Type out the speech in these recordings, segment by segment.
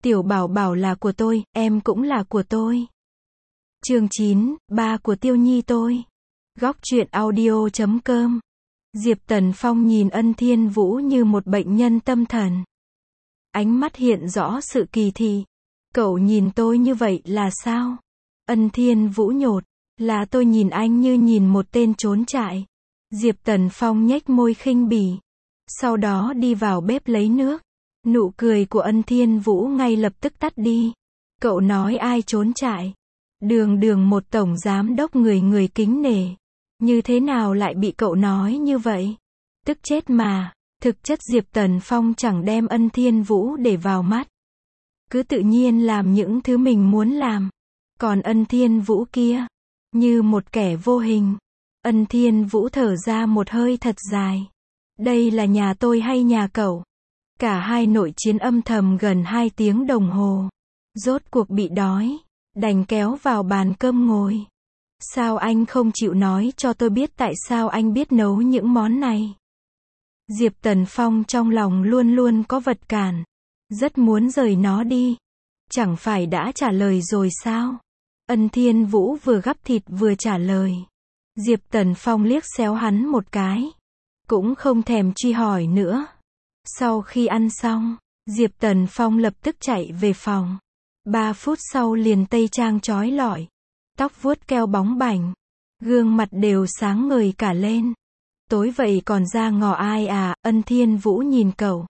Tiểu Bảo Bảo là của tôi, em cũng là của tôi. Chương 9, ba của Tiêu Nhi tôi. Góc truyện audio.com. Diệp Tần Phong nhìn Ân Thiên Vũ như một bệnh nhân tâm thần. Ánh mắt hiện rõ sự kỳ thị. Cậu nhìn tôi như vậy là sao? Ân Thiên Vũ nhột. Là tôi nhìn anh như nhìn một tên trốn trại. Diệp Tần Phong nhếch môi khinh bỉ. Sau đó đi vào bếp lấy nước. Nụ cười của Ân Thiên Vũ ngay lập tức tắt đi. Cậu nói ai trốn trại? Đường đường một tổng giám đốc người kính nể. Như thế nào lại bị cậu nói như vậy? Tức chết mà. Thực chất Diệp Tần Phong chẳng đem Ân Thiên Vũ để vào mắt. Cứ tự nhiên làm những thứ mình muốn làm. Còn Ân Thiên Vũ kia, như một kẻ vô hình. Ân Thiên Vũ thở ra một hơi thật dài. Đây là nhà tôi hay nhà cậu? Cả hai nội chiến âm thầm gần 2 tiếng đồng hồ. Rốt cuộc bị đói, đành kéo vào bàn cơm ngồi. Sao anh không chịu nói cho tôi biết tại sao anh biết nấu những món này? Diệp Tần Phong trong lòng luôn luôn có vật cản. Rất muốn rời nó đi. Chẳng phải đã trả lời rồi sao? Ân Thiên Vũ vừa gắp thịt vừa trả lời. Diệp Tần Phong liếc xéo hắn một cái. Cũng không thèm truy hỏi nữa. Sau khi ăn xong, Diệp Tần Phong lập tức chạy về phòng. 3 phút sau liền tây trang chói lọi. Tóc vuốt keo bóng bảnh. Gương mặt đều sáng ngời cả lên. Tối vậy còn ra ngò ai à? Ân Thiên Vũ nhìn cậu.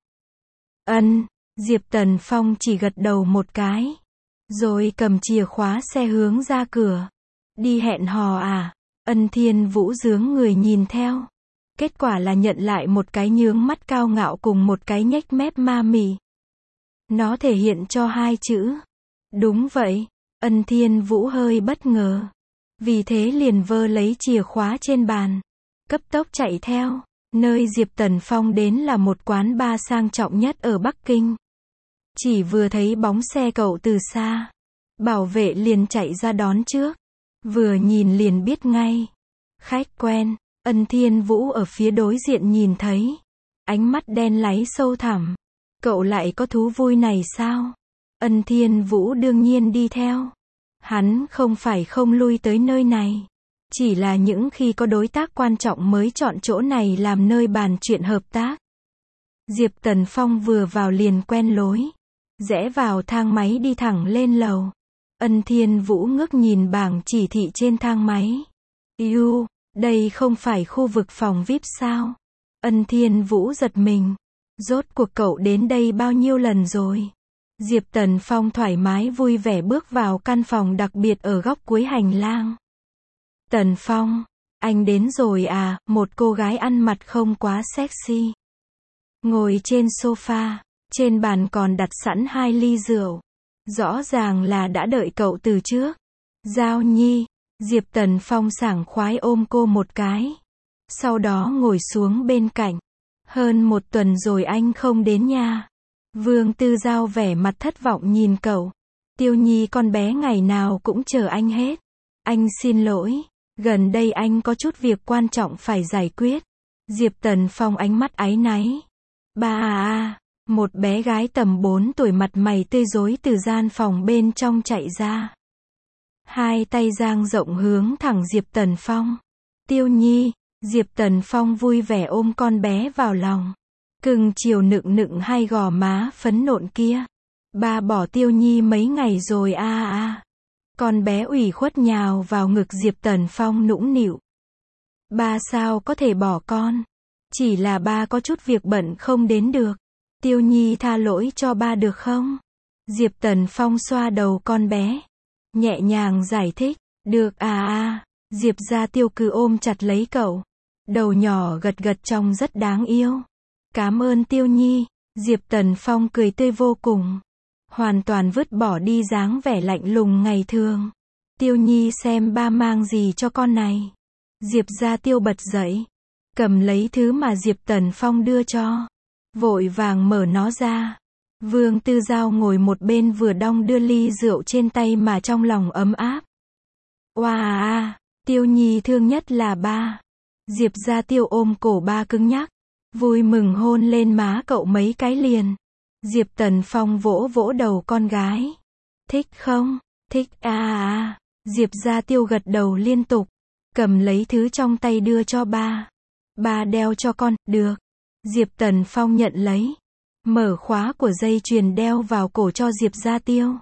Diệp Tần Phong chỉ gật đầu một cái. Rồi cầm chìa khóa xe hướng ra cửa. Đi hẹn hò à? Ân Thiên Vũ giướng người nhìn theo. Kết quả là nhận lại một cái nhướng mắt cao ngạo cùng một cái nhếch mép ma mị. Nó thể hiện cho 2 chữ. Đúng vậy. Ân Thiên Vũ hơi bất ngờ. Vì thế liền vơ lấy chìa khóa trên bàn. Cấp tốc chạy theo. Nơi Diệp Tần Phong đến là một quán bar sang trọng nhất ở Bắc Kinh. Chỉ vừa thấy bóng xe cậu từ xa. Bảo vệ liền chạy ra đón trước. Vừa nhìn liền biết ngay. Khách quen. Ân Thiên Vũ ở phía đối diện nhìn thấy. Ánh mắt đen láy sâu thẳm. Cậu lại có thú vui này sao? Ân Thiên Vũ đương nhiên đi theo. Hắn không phải không lui tới nơi này. Chỉ là những khi có đối tác quan trọng mới chọn chỗ này làm nơi bàn chuyện hợp tác. Diệp Tần Phong vừa vào liền quen lối. Rẽ vào thang máy đi thẳng lên lầu. Ân Thiên Vũ ngước nhìn bảng chỉ thị trên thang máy. Đây không phải khu vực phòng VIP sao? Ân Thiên Vũ giật mình. Rốt cuộc cậu đến đây bao nhiêu lần rồi? Diệp Tần Phong thoải mái vui vẻ bước vào căn phòng đặc biệt ở góc cuối hành lang. Tần Phong, anh đến rồi à? Một cô gái ăn mặc không quá sexy. Ngồi trên sofa, trên bàn còn đặt sẵn 2 ly rượu. Rõ ràng là đã đợi cậu từ trước. Giao Nhi. Diệp Tần Phong sảng khoái ôm cô một cái. Sau đó ngồi xuống bên cạnh. Hơn 1 tuần rồi anh không đến nha. Vương Tư Giao vẻ mặt thất vọng nhìn cậu. Tiêu Nhi con bé ngày nào cũng chờ anh hết. Anh xin lỗi. Gần đây anh có chút việc quan trọng phải giải quyết. Diệp Tần Phong ánh mắt áy náy. Ba một bé gái tầm 4 tuổi mặt mày tươi rói từ gian phòng bên trong chạy ra. 2 tay dang rộng hướng thẳng Diệp Tần Phong. Tiêu Nhi. Diệp Tần Phong vui vẻ ôm con bé vào lòng. Cưng chiều nựng nựng 2 gò má phấn nộn kia. Ba bỏ Tiêu Nhi mấy ngày rồi Con bé ủy khuất nhào vào ngực Diệp Tần Phong nũng nịu. Ba sao có thể bỏ con? Chỉ là ba có chút việc bận không đến được. Tiêu Nhi tha lỗi cho ba được không? Diệp Tần Phong xoa đầu con bé. Nhẹ nhàng giải thích. Được Diệp Gia Tiêu cứ ôm chặt lấy cậu. Đầu nhỏ gật gật trông rất đáng yêu. Cảm ơn Tiêu Nhi. Diệp Tần Phong cười tươi vô cùng. Hoàn toàn vứt bỏ đi dáng vẻ lạnh lùng ngày thường. Tiêu Nhi xem ba mang gì cho con này. Diệp Gia Tiêu bật dậy. Cầm lấy thứ mà Diệp Tần Phong đưa cho. Vội vàng mở nó ra. Vương Tư Giao ngồi một bên vừa đong đưa ly rượu trên tay mà trong lòng ấm áp. Tiêu Nhi thương nhất là ba. Diệp Gia Tiêu ôm cổ ba cứng nhắc. Vui mừng hôn lên má cậu mấy cái liền. Diệp Tần Phong vỗ vỗ đầu con gái. Thích không? Thích à. Diệp Gia Tiêu gật đầu liên tục. Cầm lấy thứ trong tay đưa cho ba. Ba đeo cho con, được. Diệp Tần Phong nhận lấy. Mở khóa của dây chuyền đeo vào cổ cho Diệp Gia Tiêu.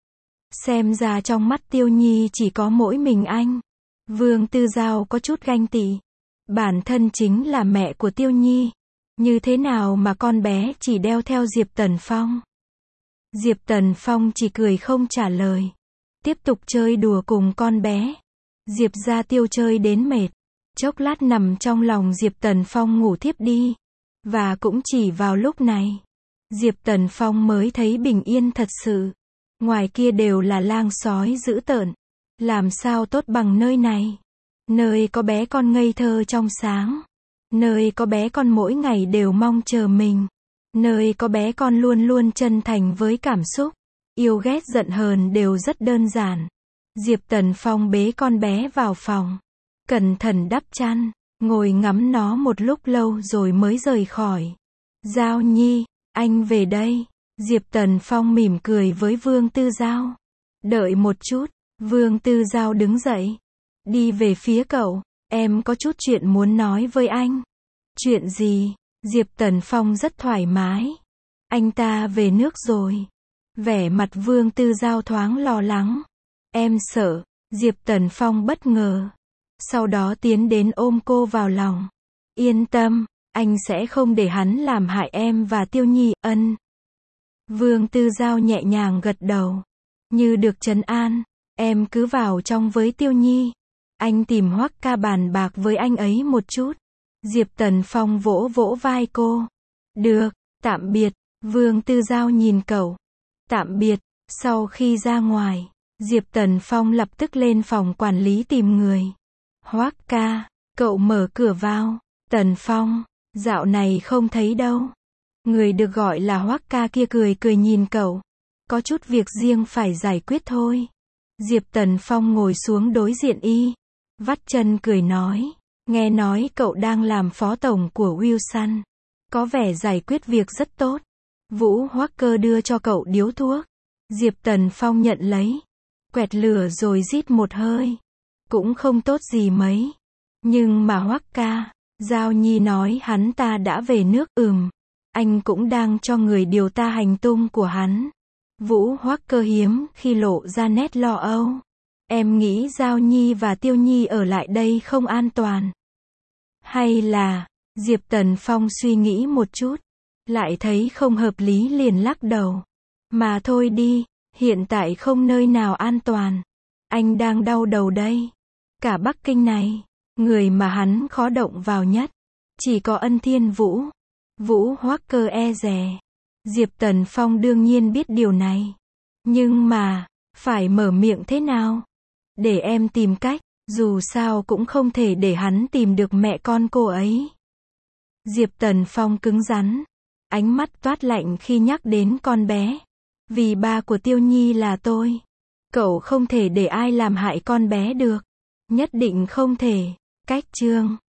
Xem ra trong mắt Tiêu Nhi chỉ có mỗi mình anh. Vương Tư Giao có chút ganh tị. Bản thân chính là mẹ của Tiêu Nhi. Như thế nào mà con bé chỉ đeo theo Diệp Tần Phong? Diệp Tần Phong chỉ cười không trả lời. Tiếp tục chơi đùa cùng con bé. Diệp Gia Tiêu chơi đến mệt. Chốc lát nằm trong lòng Diệp Tần Phong ngủ thiếp đi. Và cũng chỉ vào lúc này, Diệp Tần Phong mới thấy bình yên thật sự. Ngoài kia đều là lang sói dữ tợn. Làm sao tốt bằng nơi này? Nơi có bé con ngây thơ trong sáng. Nơi có bé con mỗi ngày đều mong chờ mình. Nơi có bé con luôn luôn chân thành với cảm xúc. Yêu ghét giận hờn đều rất đơn giản. Diệp Tần Phong bế con bé vào phòng. Cẩn thận đắp chăn. Ngồi ngắm nó một lúc lâu rồi mới rời khỏi. Giao Nhi, anh về đây. Diệp Tần Phong mỉm cười với Vương Tư Giao. Đợi một chút. Vương Tư Giao đứng dậy. Đi về phía cậu. Em có chút chuyện muốn nói với anh. Chuyện gì? Diệp Tần Phong rất thoải mái. Anh ta về nước rồi. Vẻ mặt Vương Tư Giao thoáng lo lắng. Em sợ. Diệp Tần Phong bất ngờ. Sau đó tiến đến ôm cô vào lòng. Yên tâm, anh sẽ không để hắn làm hại em và Tiêu Nhi. Ân. Vương Tư Giao nhẹ nhàng gật đầu. Như được trấn an. Em cứ vào trong với Tiêu Nhi. Anh tìm Hoắc ca bàn bạc với anh ấy một chút. Diệp Tần Phong vỗ vỗ vai cô. Được, tạm biệt. Vương Tư Giao nhìn cậu. Tạm biệt. Sau khi ra ngoài, Diệp Tần Phong lập tức lên phòng quản lý tìm người. Hoắc ca, cậu mở cửa vào. Tần Phong, dạo này không thấy đâu. Người được gọi là Hoắc ca kia cười cười nhìn cậu. Có chút việc riêng phải giải quyết thôi. Diệp Tần Phong ngồi xuống đối diện y. Vắt chân cười nói. Nghe nói cậu đang làm phó tổng của Wilson. Có vẻ giải quyết việc rất tốt. Vũ Hoắc cơ đưa cho cậu điếu thuốc. Diệp Tần Phong nhận lấy. Quẹt lửa rồi rít một hơi. Cũng không tốt gì mấy. Nhưng mà Hoắc ca, Giao Nhi nói hắn ta đã về nước. Anh cũng đang cho người điều tra hành tung của hắn. Vũ Hoắc cơ hiếm khi lộ ra nét lo âu. Em nghĩ Giao Nhi và Tiêu Nhi ở lại đây không an toàn. Hay là, Diệp Tần Phong suy nghĩ một chút. Lại thấy không hợp lý liền lắc đầu. Mà thôi đi, hiện tại không nơi nào an toàn. Anh đang đau đầu đây. Cả Bắc Kinh này, người mà hắn khó động vào nhất. Chỉ có Ân Thiên Vũ. Vũ Hoắc cơ e dè. Diệp Tần Phong đương nhiên biết điều này. Nhưng mà, phải mở miệng thế nào? Để em tìm cách, dù sao cũng không thể để hắn tìm được mẹ con cô ấy. Diệp Tần Phong cứng rắn. Ánh mắt toát lạnh khi nhắc đến con bé. Vì ba của Tiêu Nhi là tôi. Cậu không thể để ai làm hại con bé được. Nhất định không thể. Cách chương